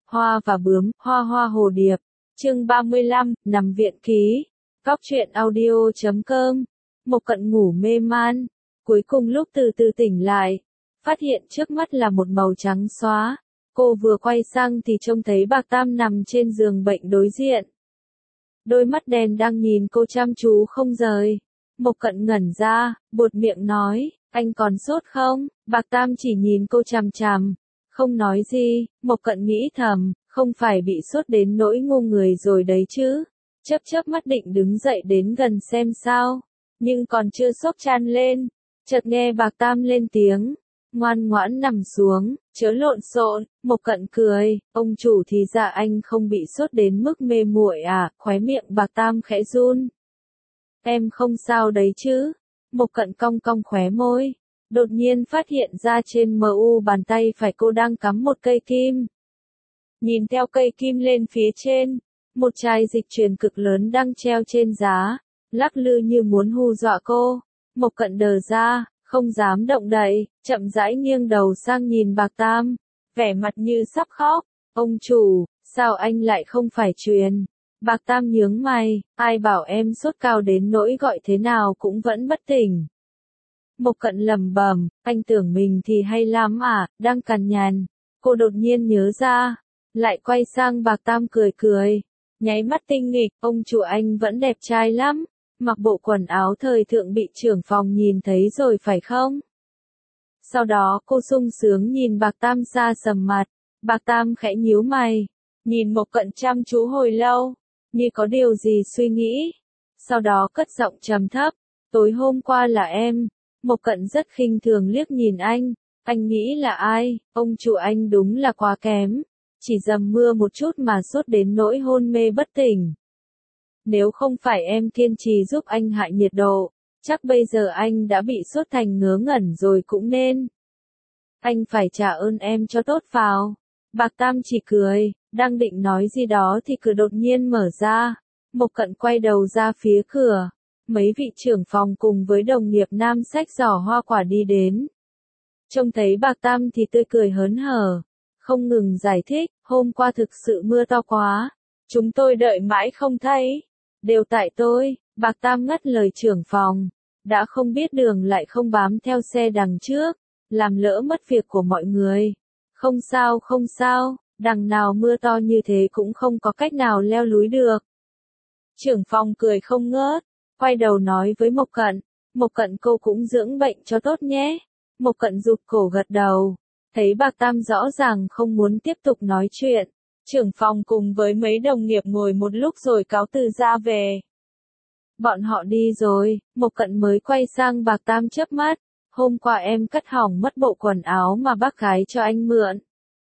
Hoa và bướm, hoa hoa hồ điệp. Chương 35, nằm viện ký. Góc truyện audio.com. Mộc Cận ngủ mê man. Cuối cùng lúc từ từ tỉnh lại, phát hiện trước mắt là một màu trắng xóa. Cô vừa quay sang thì trông thấy Bạc Tam nằm trên giường bệnh đối diện. Đôi mắt đen đang nhìn cô chăm chú không rời. Mộc Cận ngẩn ra, buột miệng nói, anh còn sốt không? Bạc Tam chỉ nhìn cô chằm chằm, không nói gì. Mộc Cận nghĩ thầm, không phải bị sốt đến nỗi ngu người rồi đấy chứ. Chớp chớp mắt định đứng dậy đến gần xem sao, nhưng còn chưa xốc chăn lên, chợt nghe Bạc Tam lên tiếng, ngoan ngoãn nằm xuống, chớ lộn xộn. Mộc Cận cười, ông chủ thì ra anh không bị sốt đến mức mê muội à? Khóe miệng Bạc Tam khẽ run. Em không sao đấy chứ? Mộc Cận cong cong khóe môi, đột nhiên phát hiện ra trên mu bàn tay phải cô đang cắm một cây kim. Nhìn theo cây kim lên phía trên, một chai dịch truyền cực lớn đang treo trên giá, lắc lư như muốn hù dọa cô. Mộc Cận đờ ra, không dám động đậy, chậm rãi nghiêng đầu sang nhìn Bạc Tam, vẻ mặt như sắp khóc. Ông chủ, sao anh lại không phải truyền? Bạc Tam nhướng mày, ai bảo em sốt cao đến nỗi gọi thế nào cũng vẫn bất tỉnh. Mộc Cận lẩm bẩm, anh tưởng mình thì hay lắm à? Đang cằn nhằn, cô đột nhiên nhớ ra, lại quay sang Bạc Tam cười cười, nháy mắt tinh nghịch, ông chủ anh vẫn đẹp trai lắm, mặc bộ quần áo thời thượng bị trưởng phòng nhìn thấy rồi phải không? Sau đó cô sung sướng nhìn Bạc Tam xa sầm mặt. Bạc Tam khẽ nhíu mày, nhìn Mộc Cận chăm chú hồi lâu, như có điều gì suy nghĩ. Sau đó cất giọng trầm thấp, tối hôm qua là em. Mộc Cận rất khinh thường liếc nhìn anh nghĩ là ai? Ông chủ anh đúng là quá kém, chỉ dầm mưa một chút mà sốt đến nỗi hôn mê bất tỉnh. Nếu không phải em kiên trì giúp anh hạ nhiệt độ, chắc bây giờ anh đã bị sốt thành ngớ ngẩn rồi cũng nên. Anh phải trả ơn em cho tốt vào. Bạc Tam chỉ cười, đang định nói gì đó thì cửa đột nhiên mở ra. Mộc Cận quay đầu ra phía cửa. Mấy vị trưởng phòng cùng với đồng nghiệp nam xách giỏ hoa quả đi đến. Trông thấy Bạc Tam thì tươi cười hớn hở, không ngừng giải thích, hôm qua thực sự mưa to quá, chúng tôi đợi mãi không thấy, đều tại tôi. Bạc Tam ngắt lời trưởng phòng, đã không biết đường lại không bám theo xe đằng trước, làm lỡ mất việc của mọi người. Không sao, đằng nào mưa to như thế cũng không có cách nào leo núi được. Trưởng phòng cười không ngớt, quay đầu nói với Mộc Cận, Mộc Cận cô cũng dưỡng bệnh cho tốt nhé. Mộc Cận rụt cổ gật đầu, thấy Bạc Tam rõ ràng không muốn tiếp tục nói chuyện. Trưởng phòng cùng với mấy đồng nghiệp ngồi một lúc rồi cáo từ ra về. Bọn họ đi rồi, Mộc Cận mới quay sang Bạc Tam chớp mắt, hôm qua em cắt hỏng mất bộ quần áo mà bác gái cho anh mượn.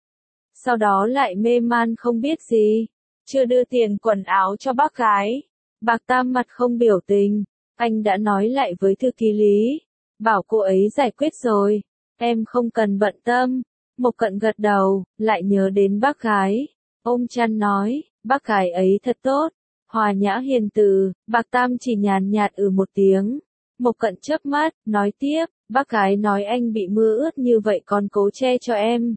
Sau đó lại mê man không biết gì, chưa đưa tiền quần áo cho bác gái. Bạc Tam mặt không biểu tình, anh đã nói lại với thư ký Lý, bảo cô ấy giải quyết rồi, em không cần bận tâm. Mộc Cận gật đầu, lại nhớ đến bác gái, ôm chăn nói, bác gái ấy thật tốt, hòa nhã hiền từ. Bạc Tam chỉ nhàn nhạt một tiếng. Mộc Cận chớp mắt, nói tiếp, bác gái nói anh bị mưa ướt như vậy còn cố che cho em,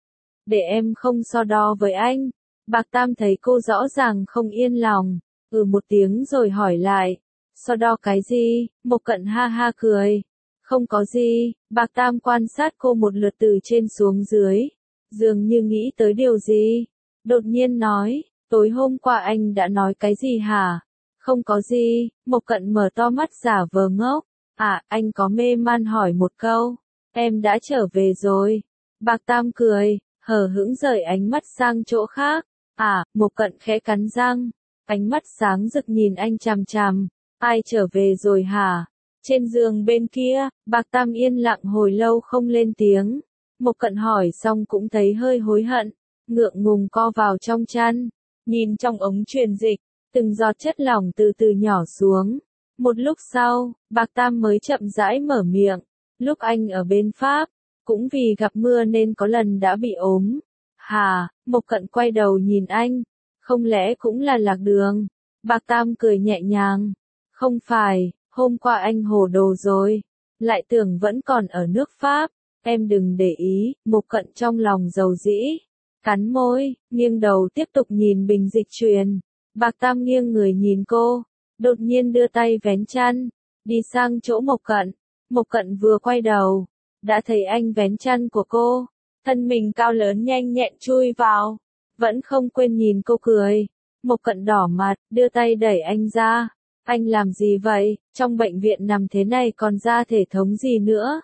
để em không so đo với anh. Bạc Tam thấy cô rõ ràng không yên lòng, một tiếng rồi hỏi lại, so đo cái gì? Mộc Cận ha ha cười, không có gì. Bạc Tam quan sát cô một lượt từ trên xuống dưới, dường như nghĩ tới điều gì, đột nhiên nói, tối hôm qua anh đã nói cái gì hả? Không có gì. Mộc Cận mở to mắt giả vờ ngốc, anh có mê man hỏi một câu, em đã trở về rồi. Bạc Tam cười, hờ hững rời ánh mắt sang chỗ khác. Mộc Cận khẽ cắn răng, ánh mắt sáng rực nhìn anh chằm chằm, ai trở về rồi hả? Trên giường bên kia, Bạc Tam yên lặng hồi lâu không lên tiếng. Mộc Cận hỏi xong cũng thấy hơi hối hận, ngượng ngùng co vào trong chăn, nhìn trong ống truyền dịch, từng giọt chất lỏng từ từ nhỏ xuống. Một lúc sau, Bạc Tam mới chậm rãi mở miệng, lúc anh ở bên Pháp, cũng vì gặp mưa nên có lần đã bị ốm. Hả? Mộc Cận quay đầu nhìn anh, không lẽ cũng là lạc đường? Bạc Tam cười nhẹ nhàng, không phải, hôm qua anh hồ đồ rồi, lại tưởng vẫn còn ở nước Pháp, em đừng để ý. Mộc Cận trong lòng dầu dĩ, cắn môi, nghiêng đầu tiếp tục nhìn bình dịch truyền. Bạc Tam nghiêng người nhìn cô, đột nhiên đưa tay vén chăn, đi sang chỗ Mộc Cận. Mộc Cận vừa quay đầu, đã thấy anh vén chăn của cô, thân mình cao lớn nhanh nhẹn chui vào, vẫn không quên nhìn cô cười. Mộc Cận đỏ mặt, đưa tay đẩy anh ra. Anh làm gì vậy, trong bệnh viện nằm thế này còn ra thể thống gì nữa?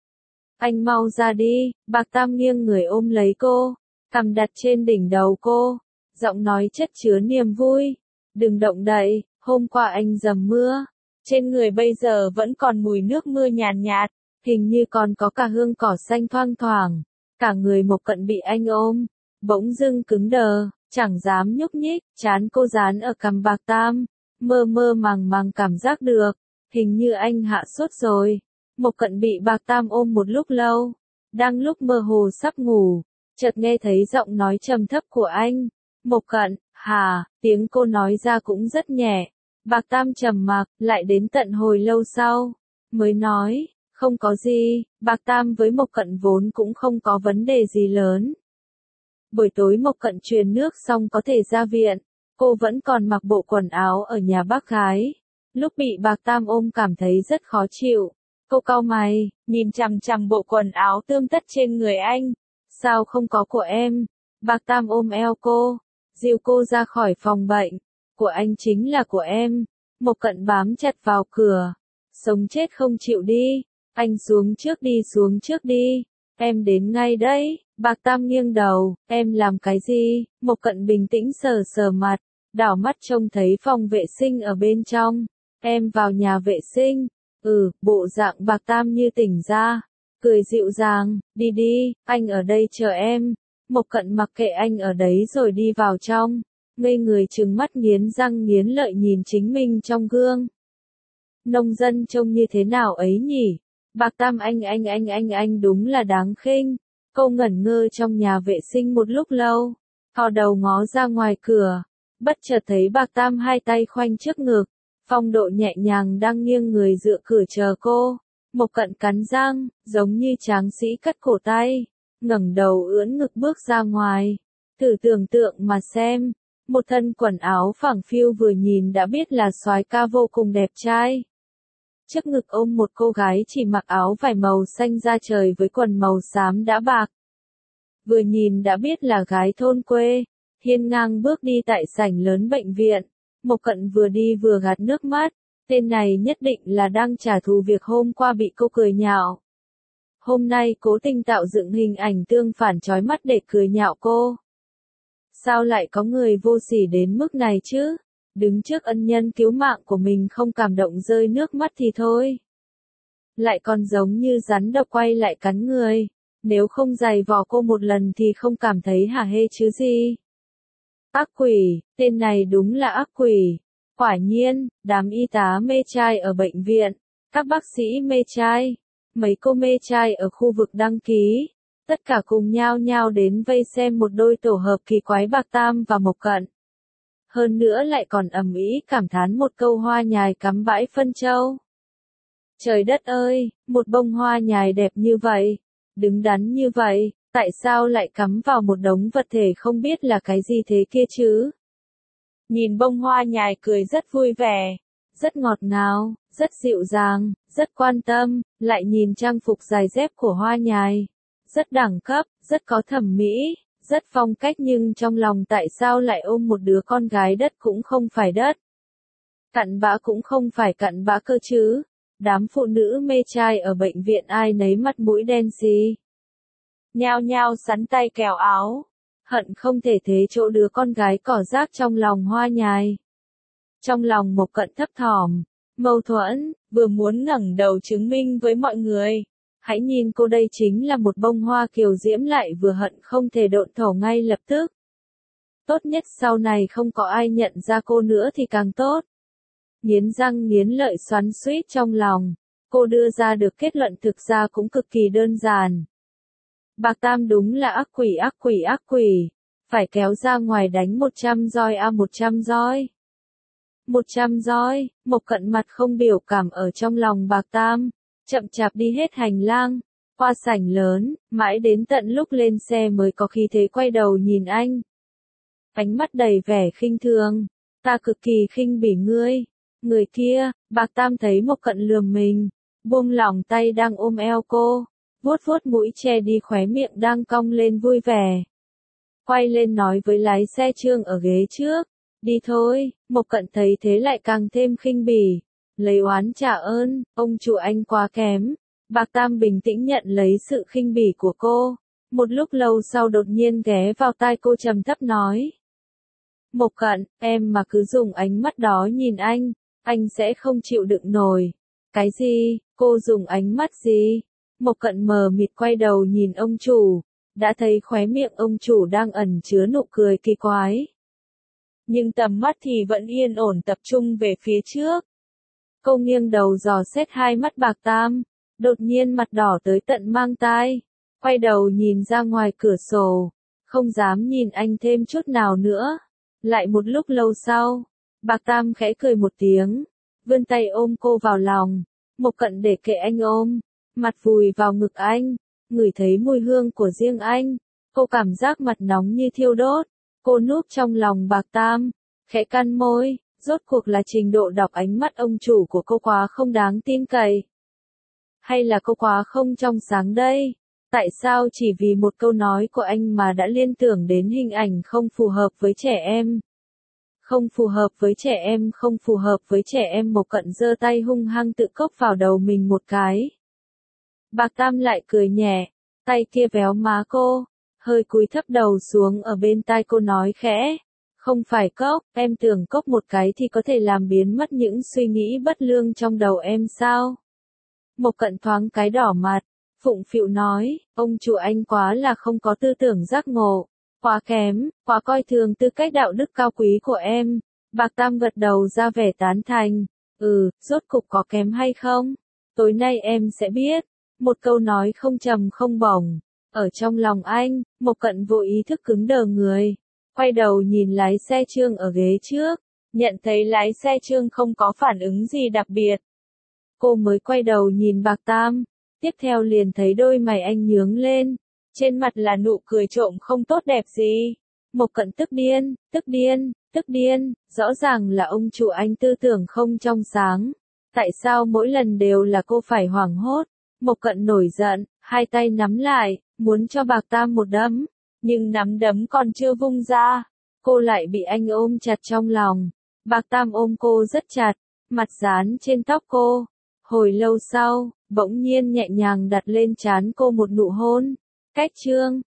Anh mau ra đi. Bạc Tam nghiêng người ôm lấy cô, cằm đặt trên đỉnh đầu cô, giọng nói chất chứa niềm vui. Đừng động đậy, hôm qua anh dầm mưa, trên người bây giờ vẫn còn mùi nước mưa nhàn nhạt, hình như còn có cả hương cỏ xanh thoang thoảng. Cả người Mộc Cận bị anh ôm, bỗng dưng cứng đờ, chẳng dám nhúc nhích, trán cô dán ở cằm Bạc Tam, mơ mơ màng màng cảm giác được, hình như anh hạ sốt rồi. Mộc Cận bị Bạc Tam ôm một lúc lâu, đang lúc mơ hồ sắp ngủ, chợt nghe thấy giọng nói trầm thấp của anh. Mộc Cận, hả, tiếng cô nói ra cũng rất nhẹ. Bạc Tam trầm mặc, lại đến tận hồi lâu sau, mới nói, không có gì. Bạc Tam với Mộc Cận vốn cũng không có vấn đề gì lớn. Buổi tối Mộc Cận truyền nước xong có thể ra viện, cô vẫn còn mặc bộ quần áo ở nhà bác gái. Lúc bị Bạc Tam ôm cảm thấy rất khó chịu. Cô cau mày, nhìn chằm chằm bộ quần áo tươm tất trên người anh. Sao không có của em? Bạc Tam ôm eo cô, dìu cô ra khỏi phòng bệnh. Của anh chính là của em. Mộc Cận bám chặt vào cửa. Sống chết không chịu đi. Anh xuống trước đi. Em đến ngay đấy. Bạc Tam nghiêng đầu, em làm cái gì? Mộc Cận bình tĩnh sờ sờ mặt, đảo mắt trông thấy phòng vệ sinh ở bên trong. Em vào nhà vệ sinh. Bộ dạng Bạc Tam như tỉnh ra, cười dịu dàng, đi đi, anh ở đây chờ em. Mộc Cận mặc kệ anh ở đấy rồi đi vào trong, ngây người trừng mắt nghiến răng nghiến lợi nhìn chính mình trong gương. Nông dân trông như thế nào ấy nhỉ? Bạc Tam anh đúng là đáng khinh. Cô ngẩn ngơ trong nhà vệ sinh một lúc lâu, thò đầu ngó ra ngoài cửa, bất chợt thấy Bạc Tam hai tay khoanh trước ngực, phong độ nhẹ nhàng đang nghiêng người dựa cửa chờ cô. Mộc Cận cắn răng, giống như tráng sĩ cắt cổ tay, ngẩng đầu ưỡn ngực bước ra ngoài. Thử tưởng tượng mà xem, một thân quần áo phẳng phiu vừa nhìn đã biết là soái ca vô cùng đẹp trai. Trước ngực ôm một cô gái chỉ mặc áo vải màu xanh da trời với quần màu xám đã bạc. Vừa nhìn đã biết là gái thôn quê, hiên ngang bước đi tại sảnh lớn bệnh viện. Mộc Cận vừa đi vừa gạt nước mắt, tên này nhất định là đang trả thù việc hôm qua bị cô cười nhạo. Hôm nay cố tình tạo dựng hình ảnh tương phản chói mắt để cười nhạo cô. Sao lại có người vô sỉ đến mức này chứ? Đứng trước ân nhân cứu mạng của mình không cảm động rơi nước mắt thì thôi. Lại còn giống như rắn độc quay lại cắn người. Nếu không giày vò cô một lần thì không cảm thấy hả hê chứ gì. Ác quỷ, tên này đúng là ác quỷ. Quả nhiên, đám y tá mê trai ở bệnh viện, các bác sĩ mê trai, mấy cô mê trai ở khu vực đăng ký, tất cả cùng nhao nhao đến vây xem một đôi tổ hợp kỳ quái Bạc Tam và Mộc Cận. Hơn nữa lại còn ầm ĩ cảm thán một câu hoa nhài cắm bãi phân châu. Trời đất ơi, một bông hoa nhài đẹp như vậy, đứng đắn như vậy, tại sao lại cắm vào một đống vật thể không biết là cái gì thế kia chứ? Nhìn bông hoa nhài cười rất vui vẻ, rất ngọt ngào, rất dịu dàng, rất quan tâm, lại nhìn trang phục giày dép của hoa nhài, rất đẳng cấp, rất có thẩm mỹ, rất phong cách, nhưng trong lòng tại sao lại ôm một đứa con gái đất cũng không phải đất. Cặn bã cũng không phải cặn bã cơ chứ. Đám phụ nữ mê trai ở bệnh viện ai nấy mặt mũi đen xì. Nhao nhao sắn tay kéo áo, hận không thể thế chỗ đứa con gái cỏ rác trong lòng hoa nhài. Trong lòng Mộc Cận thấp thỏm, mâu thuẫn, vừa muốn ngẩng đầu chứng minh với mọi người. Hãy nhìn cô đây chính là một bông hoa kiều diễm, lại vừa hận không thể độn thổ ngay lập tức. Tốt nhất sau này không có ai nhận ra cô nữa thì càng tốt. Nghiến răng nghiến lợi xoắn xuýt trong lòng, cô đưa ra được kết luận thực ra cũng cực kỳ đơn giản. Bạc Tam đúng là ác quỷ, phải kéo ra ngoài đánh 100 roi 100 roi. 100 roi, Mộc Cận mặt không biểu cảm ở trong lòng Bạc Tam, chậm chạp đi hết hành lang, qua sảnh lớn, mãi đến tận lúc lên xe mới có khí thế quay đầu nhìn anh. Ánh mắt đầy vẻ khinh thường, ta cực kỳ khinh bỉ ngươi. Người kia, Bạc Tam thấy Mộc Cận lườm mình, buông lỏng tay đang ôm eo cô, vuốt vuốt mũi che đi khóe miệng đang cong lên vui vẻ. Quay lên nói với lái xe Trương ở ghế trước, đi thôi. Mộc Cận thấy thế lại càng thêm khinh bỉ, lấy oán trả ơn, ông chủ anh quá kém. Bạc Tam bình tĩnh nhận lấy sự khinh bỉ của cô, một lúc lâu sau đột nhiên ghé vào tai cô trầm thấp nói. Mộc Cận, em mà cứ dùng ánh mắt đó nhìn anh sẽ không chịu đựng nổi. Cái gì? Cô dùng ánh mắt gì? Mộc Cận mờ mịt quay đầu nhìn ông chủ, đã thấy khóe miệng ông chủ đang ẩn chứa nụ cười kỳ quái. Nhưng tầm mắt thì vẫn yên ổn tập trung về phía trước. Cô nghiêng đầu dò xét hai mắt Bạc Tam, đột nhiên mặt đỏ tới tận mang tai, quay đầu nhìn ra ngoài cửa sổ, không dám nhìn anh thêm chút nào nữa. Lại một lúc lâu sau, Bạc Tam khẽ cười một tiếng, vươn tay ôm cô vào lòng. Mộc Cận để kệ anh ôm, mặt vùi vào ngực anh, ngửi thấy mùi hương của riêng anh, cô cảm giác mặt nóng như thiêu đốt. Cô núp trong lòng Bạc Tam, khẽ cắn môi, rốt cuộc là trình độ đọc ánh mắt ông chủ của cô quá không đáng tin cậy. Hay là cô quá không trong sáng đây? Tại sao chỉ vì một câu nói của anh mà đã liên tưởng đến hình ảnh không phù hợp với trẻ em? Không phù hợp với trẻ em, không phù hợp với trẻ em. Mộc Cận giơ tay hung hăng tự cốc vào đầu mình một cái. Bạc Tam lại cười nhẹ, tay kia véo má cô, hơi cúi thấp đầu xuống ở bên tai cô nói khẽ. Không phải cốc, em tưởng cốc một cái thì có thể làm biến mất những suy nghĩ bất lương trong đầu em sao? Mộc Cận thoáng cái đỏ mặt, phụng phịu nói, ông chủ anh quá là không có tư tưởng giác ngộ, quá kém, quá coi thường tư cách đạo đức cao quý của em. Bạc Tam gật đầu ra vẻ tán thành, rốt cục có kém hay không? Tối nay em sẽ biết. Một câu nói không trầm không bổng, ở trong lòng anh. Mộc Cận vô ý thức cứng đờ người, quay đầu nhìn lái xe Trương ở ghế trước, nhận thấy lái xe Trương không có phản ứng gì đặc biệt. Cô mới quay đầu nhìn Bạc Tam, tiếp theo liền thấy đôi mày anh nhướng lên, trên mặt là nụ cười trộm không tốt đẹp gì. Mộc Cận tức điên, tức điên, tức điên, rõ ràng là ông chủ anh tư tưởng không trong sáng. Tại sao mỗi lần đều là cô phải hoảng hốt? Mộc Cận nổi giận, hai tay nắm lại, muốn cho Bạc Tam một đấm, nhưng nắm đấm còn chưa vung ra, cô lại bị anh ôm chặt trong lòng. Bạc Tam ôm cô rất chặt, mặt dán trên tóc cô. Hồi lâu sau, bỗng nhiên nhẹ nhàng đặt lên trán cô một nụ hôn. Cách Trương,